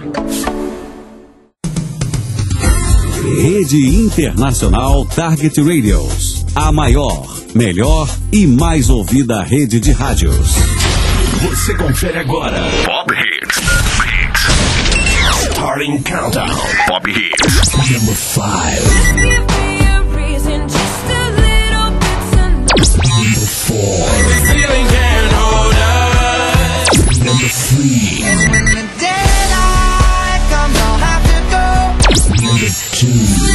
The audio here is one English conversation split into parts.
Rede Internacional Target Radios. A maior, melhor e mais ouvida rede de rádios. Você confere agora. Pop Hits. Starting Countdown. Pop Hits. Number 5. Number 4. Number 3. Number 2.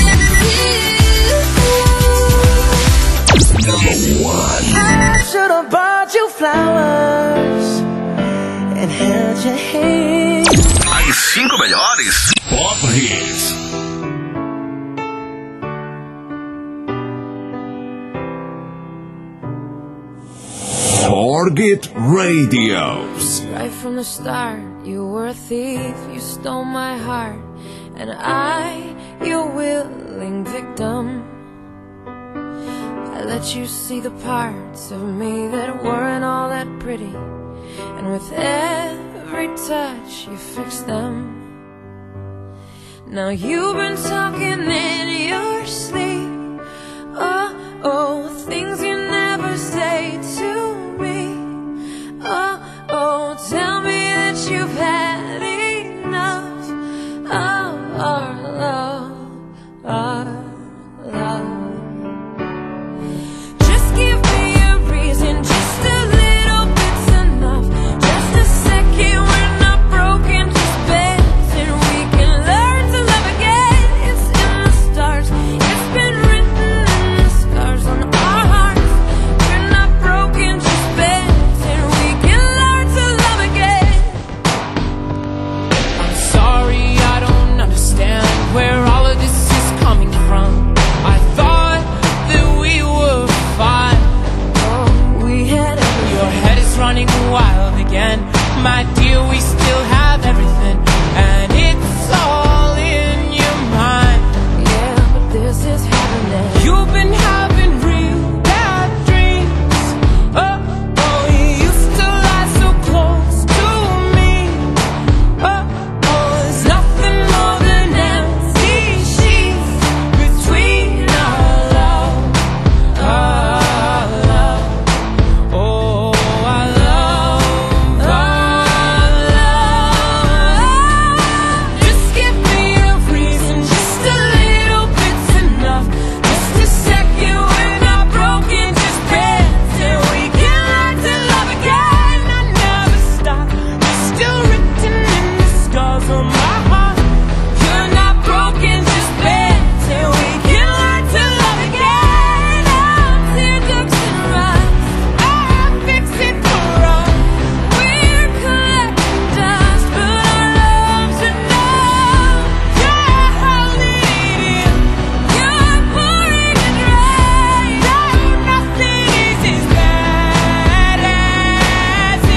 Number 1. I should have bought you flowers and held your hand. As 5 melhores Pop Hits. Target Radios. Right from the start, you were a thief, you stole my heart, and I, your willing victim. I let you see the parts of me that weren't all that pretty, and with every touch you fixed them. Now you've been talking in your sleep, oh, things you never say to me. Oh, tell me that you've had enough of our love, our love. Just give me a reason, just a little bit's enough. Just a second, we're not broken, just bends, and we can learn to love again. It's in the stars, it's been written in the scars on our hearts. We're not broken, just bends, and we can learn to love again. I'm sorry, I don't understand where all of this is coming from. I thought that we were fine. Oh, we had everything. Your head is running wild again. My dear, we still have everything, and it's all in your mind. Yeah, but this is happening. You've been having real bad dreams. Oh, you used to lie so close to me. Oh, there's nothing more than empty sheets between our love, our love. Oh, our love, our love. Just give me a reason, just a little bit's enough. Just a second, we're not broken, just bends, and we can learn to love again. I never stop, you're still written in the scars on my heart. You're not broken, just bends, and we can learn to love again. Our teardrops and rise, I fix it for us. We're collecting dust, but our love's enough. You're holding it in, you're pouring it right. No, nothing is as bad as it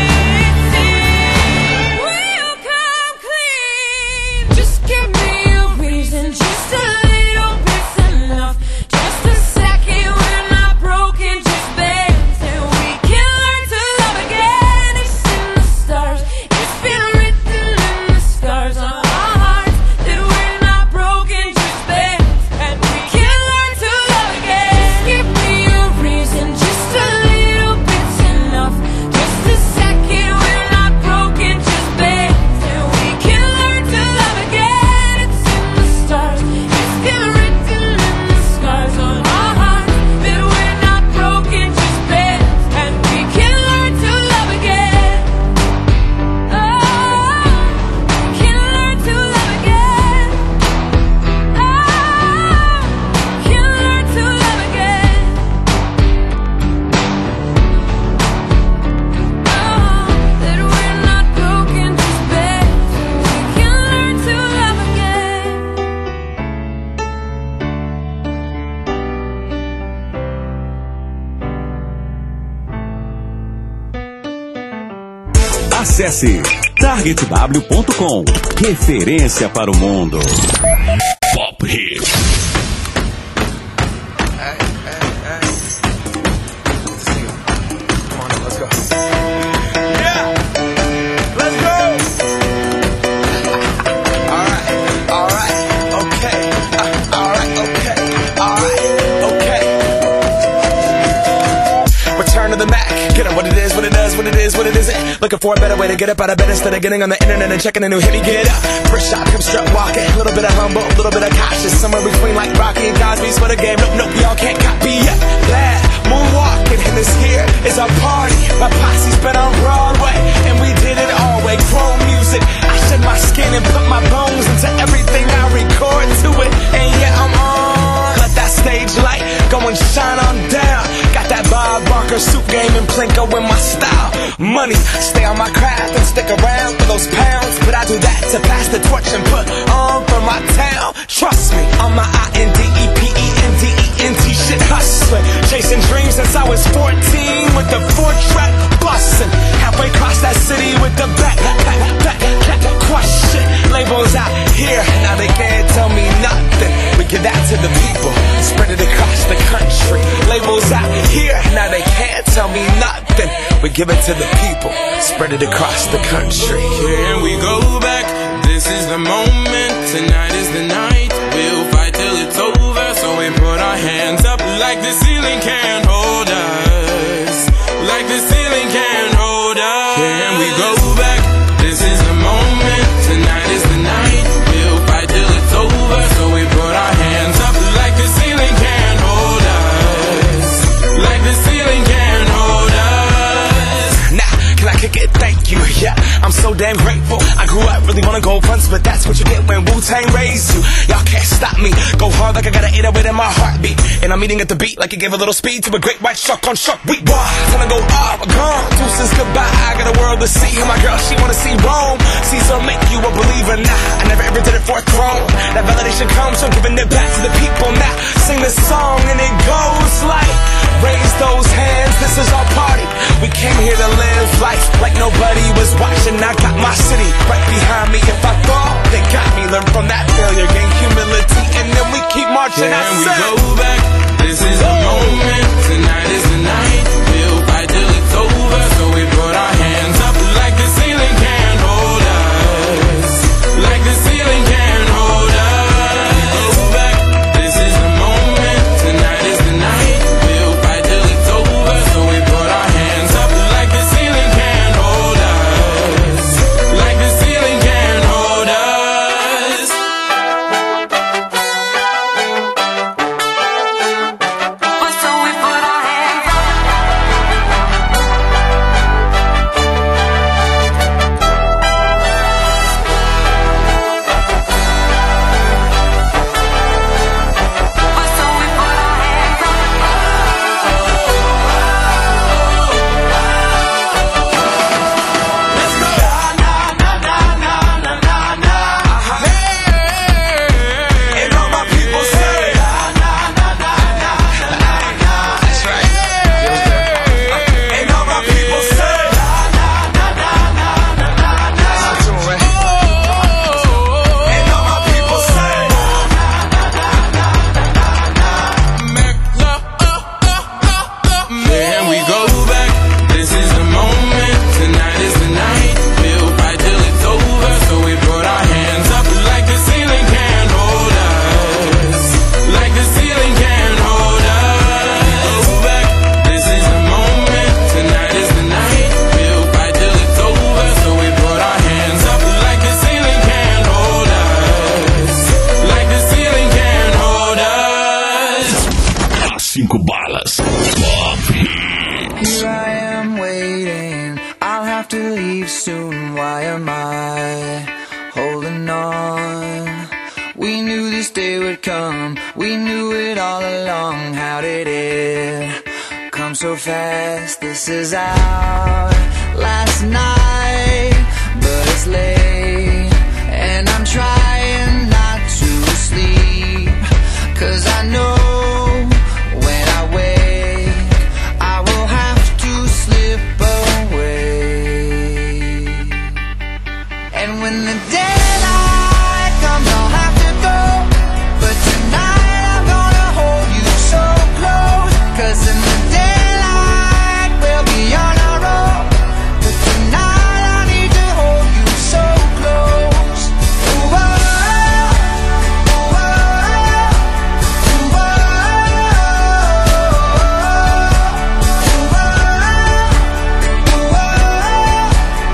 seems. We'll come clean. Just give me a reason, just a little bit's enough. Just a second, we're not broken, just bends, and we can learn to love again. It's in the stars, it's been written in the scars on our hearts that we're not broken, just bends, and we can learn to love again. Just give me a reason, just a little bit's enough. Just a second, we're not broken, just bends, and we can learn to love again. It's in the stars, it's been written in the scars on our hearts that we're not broken, just bends, and we can learn to love again. Oh, we can learn to love again. Oh, we can learn to love again. Oh, that we're not broken, just bends, and we can learn to love again. Acesse targetw.com. Referência para o mundo. Pop Hits. Yeah, let's go. looking for a better way to get up out of bed instead of getting on the internet and checking a new hit. Me get up, first shot, come strut walking. A little bit of humble, a little bit of cautious. Somewhere between like Rocky and Cosby's for the game. Nope, y'all can't copy yet. Glad moonwalking, and this here is our party. My posse's been on Broadway, and we did it all way. Chrome music, I shed my skin and put my bones into everything I record to it. And yeah, I'm on. Let that stage light go and shine on down. Got that Bob Barker suit game and Plinko in my style. Money, stay on my craft and stick around for those pounds. But I do that to pass the torch and put on for my town. Trust me, on my INDEPENDENT shit hustling. Chasing dreams since I was 14 with the 4-track bustin'. Halfway across that city with the back question. Labels out here, now they can't tell me nothing. We give that to the people, spread it across the country. Labels out here, now they can't tell me nothing. We give it to the people, spread it across the country. Here we go back, this is the moment, tonight is the night. We'll fight till it's over, so we put our hands up like the ceiling can't hold us. Like the ceiling can't hold us. Here we go back, this is the moment, tonight is the night. We'll fight till it's over, so we put our hands up like the ceiling can't hold us. Like the ceiling can't hold us. Nah, can I kick it? Thank you, yeah, I'm so damn grateful. I grew up really wanna go fronts, but that's what you get when Wu-Tang raised you. Y'all can't stop me, go hard like I got an 808 in my heartbeat. And I'm eating at the beat like it gave a little speed to a great white shark on shark week. Wow, time to go off, gone, deuces goodbye. I got a world to see, and my girl, she wanna see Rome. Caesar make you a believer, nah, I never ever did it for a throne. That validation comes from giving it back to the people. Now, sing this song and it goes like, raise those hands, this is our party. We came here to live life like nobody was watching. I got my city right behind me. If I fall, they got me. Learn from that failure, gain humility, and then we keep marching. Can we go back? This is the moment, tonight is the night. We'll fight till it's over, so we put our hands up like the ceiling can't hold us. Like the ceiling can't hold us. Go back, this is the moment, tonight is the night. We'll fight till it's over, so we put our hands up like the ceiling can't hold us. Like the ceiling can't hold us. So we put our hands up. So we put our hands up. Let's go. And all my people say, that's right. And all my people say, and all my people say, Can we go back? This is the moment, tonight is the night. We'll fight till it's over, so we put our hands up like the ceiling can't hold us. Like the ceiling can't hold us. Go back, this is the moment, tonight is the night. We'll fight till it's over, so we put our hands up like the ceiling can't hold us. Like the ceiling can't hold us. As 5 balas. Here I am waiting, I'll have to leave soon. Why am I holding on? We knew this day would come, we knew it all along. How did it come so fast? This is our last night, but it's late, and I'm trying not to sleep, 'cause I know when I wake I will have to slip away. And when the daylight comes I'll have to go, but tonight I'm gonna hold you so close, 'cause in the daylight we'll be on our own, but tonight I need to hold you so close. Ooh, oh, oh, ooh, oh, ooh, oh, ooh, oh, ooh, oh.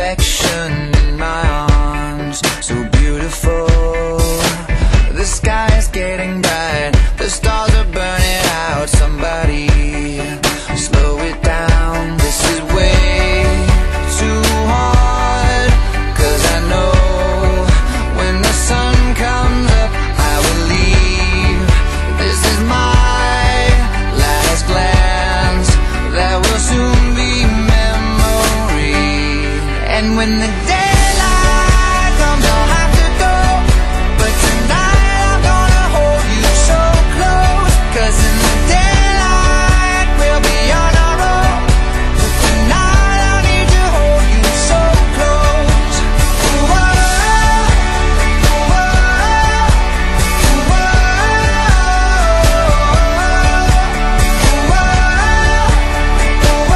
reflection in my arms, so beautiful. The sky is getting bright, the stars are burning out. Somebody slow it down, this is way too hard. 'Cause I know when the sun comes up I will leave. This is my last glance, that will soon be memory. And when the daylight comes I'll have to go, but tonight I'm gonna hold you so close. 'Cause in the daylight we'll be on our own, but tonight I need to hold you so close. Ooh, oh, ooh, oh, ooh, oh, ooh, oh, ooh,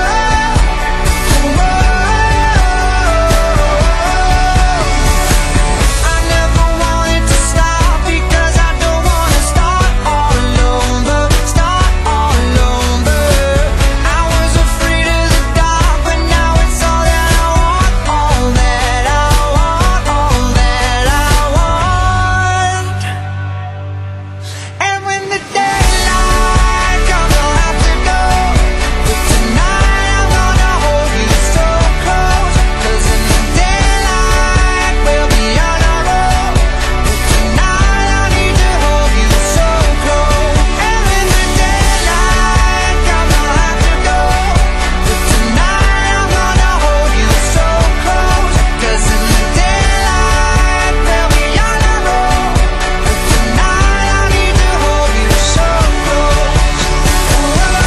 oh. I never wanted to stop because I don't wanna start all over, start all over. I was afraid of the dark, but now it's all that I want, all that I want, all that I want. And when the daylight comes I'll have to go, but tonight I'm gonna hold you so close. 'Cause in the daylight we'll be on our own, but tonight I need to hold you so close. And when the daylight comes I'll have to go, but tonight I'm gonna hold you so close. 'Cause in the daylight we'll be on our own, but tonight I need to hold you so close. Ooh, oh,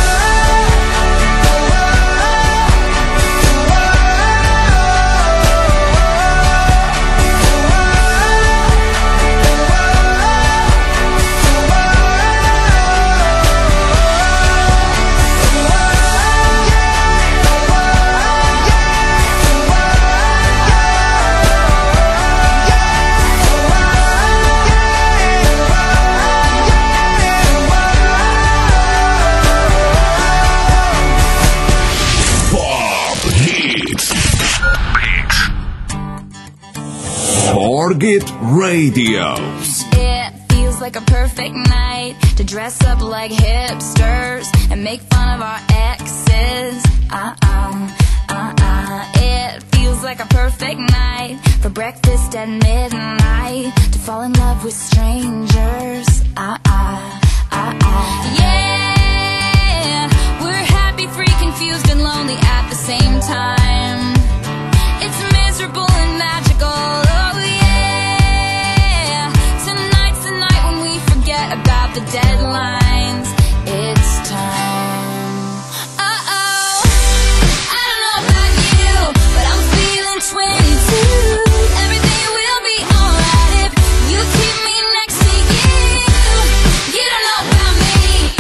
Pop Hits. Target Radio. It feels like a perfect night to dress up like hipsters and make fun of our exes. It feels like a perfect night for breakfast at midnight, to fall in love with strangers. Yeah, we're happy, free, confused, and lonely at the same time. It's miserable and magical. Oh yeah, tonight's the night when we forget about the deadlines. It's time. Uh-oh, I don't know about you, but I'm feeling 22. Everything will be alright if you keep me next to you. You don't know about me,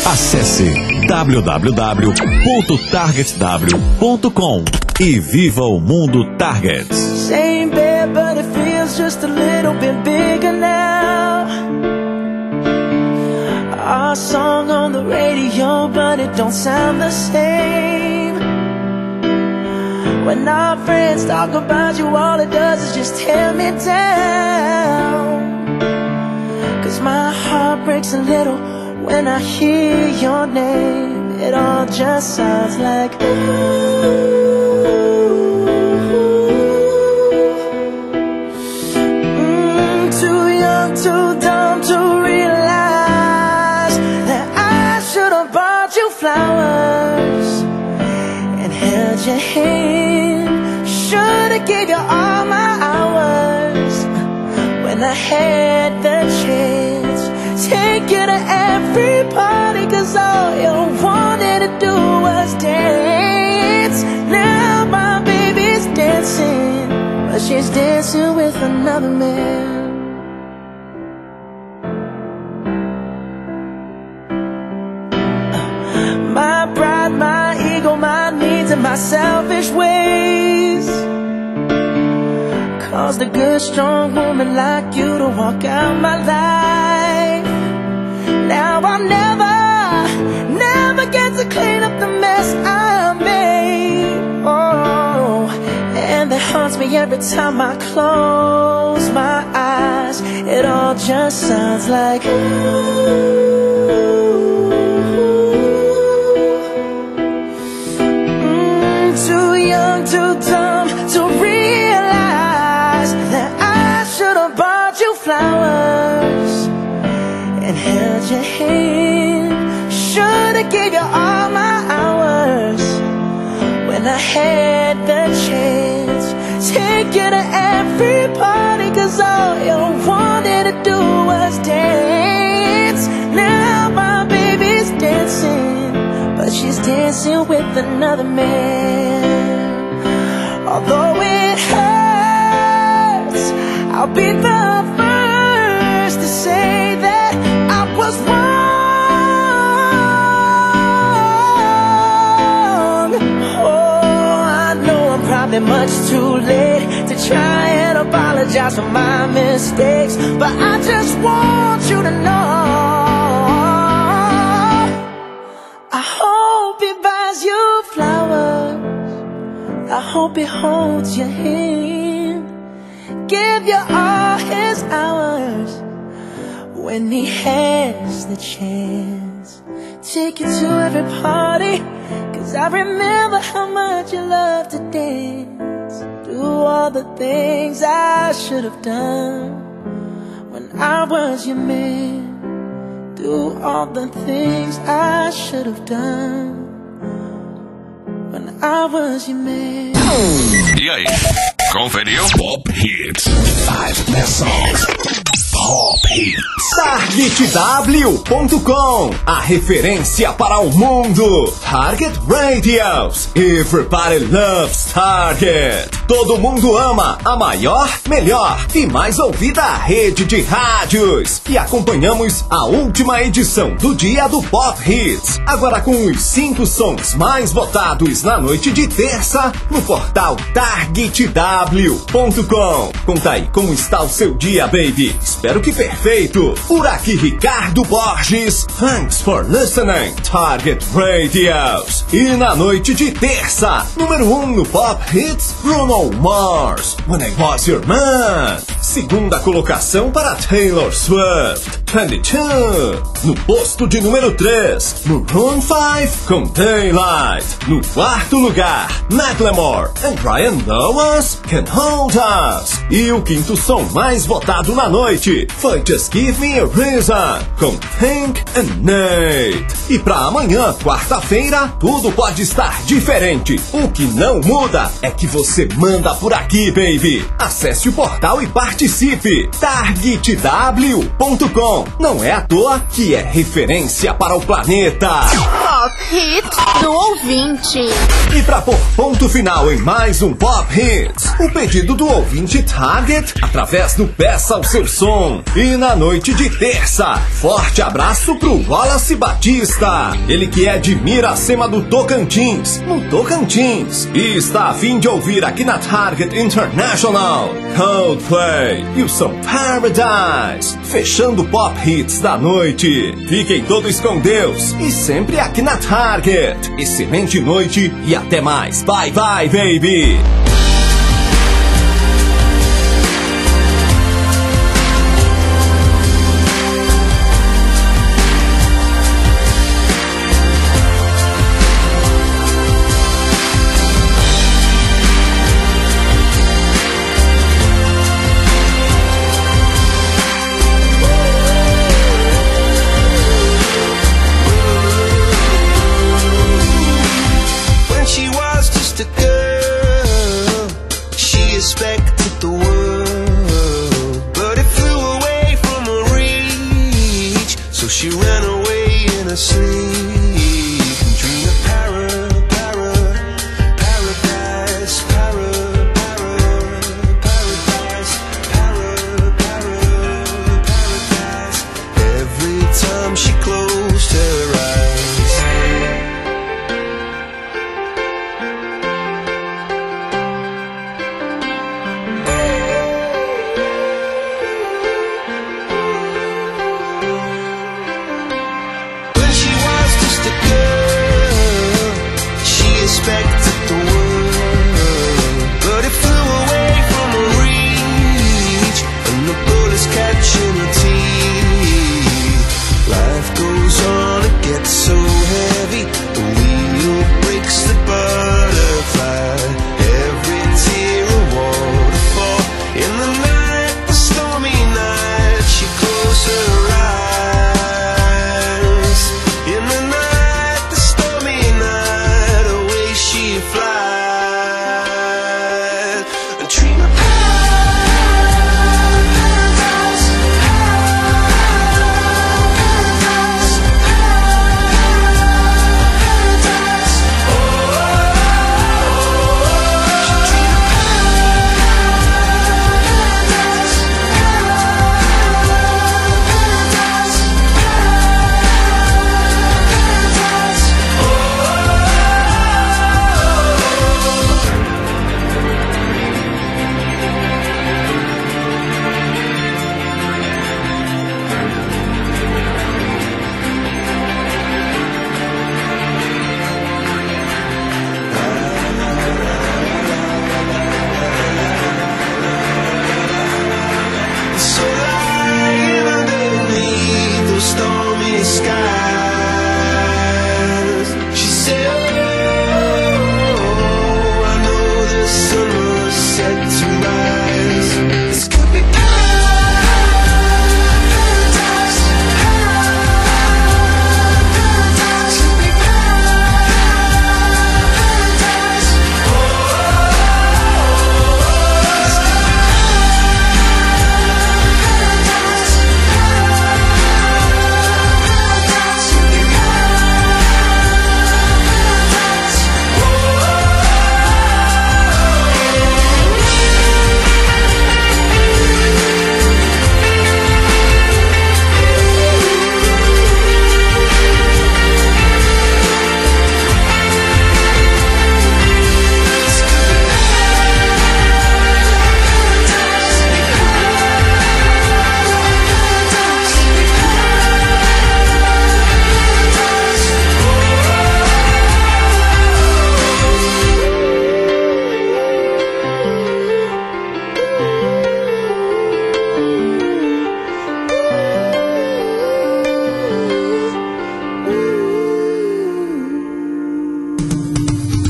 Acesse www.targetw.com e viva o mundo Target. Same bed, but it feels just a little bit bigger now. Our song on the radio, but it don't sound the same. When our friends talk about you, all it does is just tear me down. 'Cause my heart breaks a little when I hear your name. It all just sounds like ooh. Too young, too dumb to realize that I should have bought you flowers and held your hand. Should have gave you all my hours when I had the chance. Take you to every party, 'cause all you wanted to do was dance. Now my baby's dancing, but she's dancing with another man. My pride, my ego, my needs, and my selfish ways caused a good, strong woman like you to walk out my life. Now I'll never get to clean up the mess I made. Oh, and that haunts me every time I close my eyes. It all just sounds like ooh. Too young, too dumb to realize that I should have bought you flowers and held your hand. Should have gave you all my hours when I had the chance. Take you to every party, 'cause all you wanted to do was dance. Now my baby's dancing, but she's dancing with another man. Although it hurts, I'll be the first to say that I was wrong. Oh, I know I'm probably much too late to try and apologize for my mistakes, but I just want you to know I hope he buys you flowers. I hope he holds your hand, give you all his hours when he has the chance. Take you to every party, 'cause I remember how much you love to dance. Do all the things I should have done when I was your man. Do all the things I should have done when I was your man. E aí, conferiu? Pop Hits. 5 best songs. Pop Hits. TargetW.com, a referência para o mundo. Target Radios. Everybody loves Target. Todo mundo ama a maior, melhor e mais ouvida rede de rádios. E acompanhamos a última edição do dia do Pop Hits. Agora com os 5 sons mais votados na noite de terça no portal TargetW.com. Conta aí como está o seu dia, baby. Espero que perfeito. Por aqui, Ricardo Borges. Thanks for listening, Target Radios. E na noite de terça, número 1 no Pop Hits, Bruno Mars, When I Was Your Man. Segunda colocação para Taylor Swift, 22. No posto de número 3, Maroon 5 com Daylight. No quarto lugar, Macklemore and Ryan Lewis, Can't Hold Us. E o quinto som mais votado na noite foi Just Give Me a Reason com Hank and Nate. E pra amanhã, quarta-feira, tudo pode estar diferente. O que não muda é que você manda por aqui, baby. Acesse o portal e participe Participe! targetw.com. Não é à toa que é referência para o planeta. Pop Hits do ouvinte. E para pôr ponto final em mais um Pop Hits, o pedido do ouvinte Target através do Peça o Seu Som. E na noite de terça, forte abraço pro Wallace Batista. Ele que é de Miracema do Tocantins, no Tocantins, e está a fim de ouvir aqui na Target International Coldplay e o som Paradise, fechando o Pop Hits da noite. Fiquem todos com Deus e sempre aqui na Target. Excelente noite e até mais. Bye bye, baby.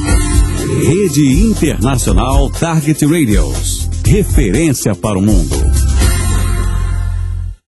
Rede Internacional Target Radios. Referência para o mundo.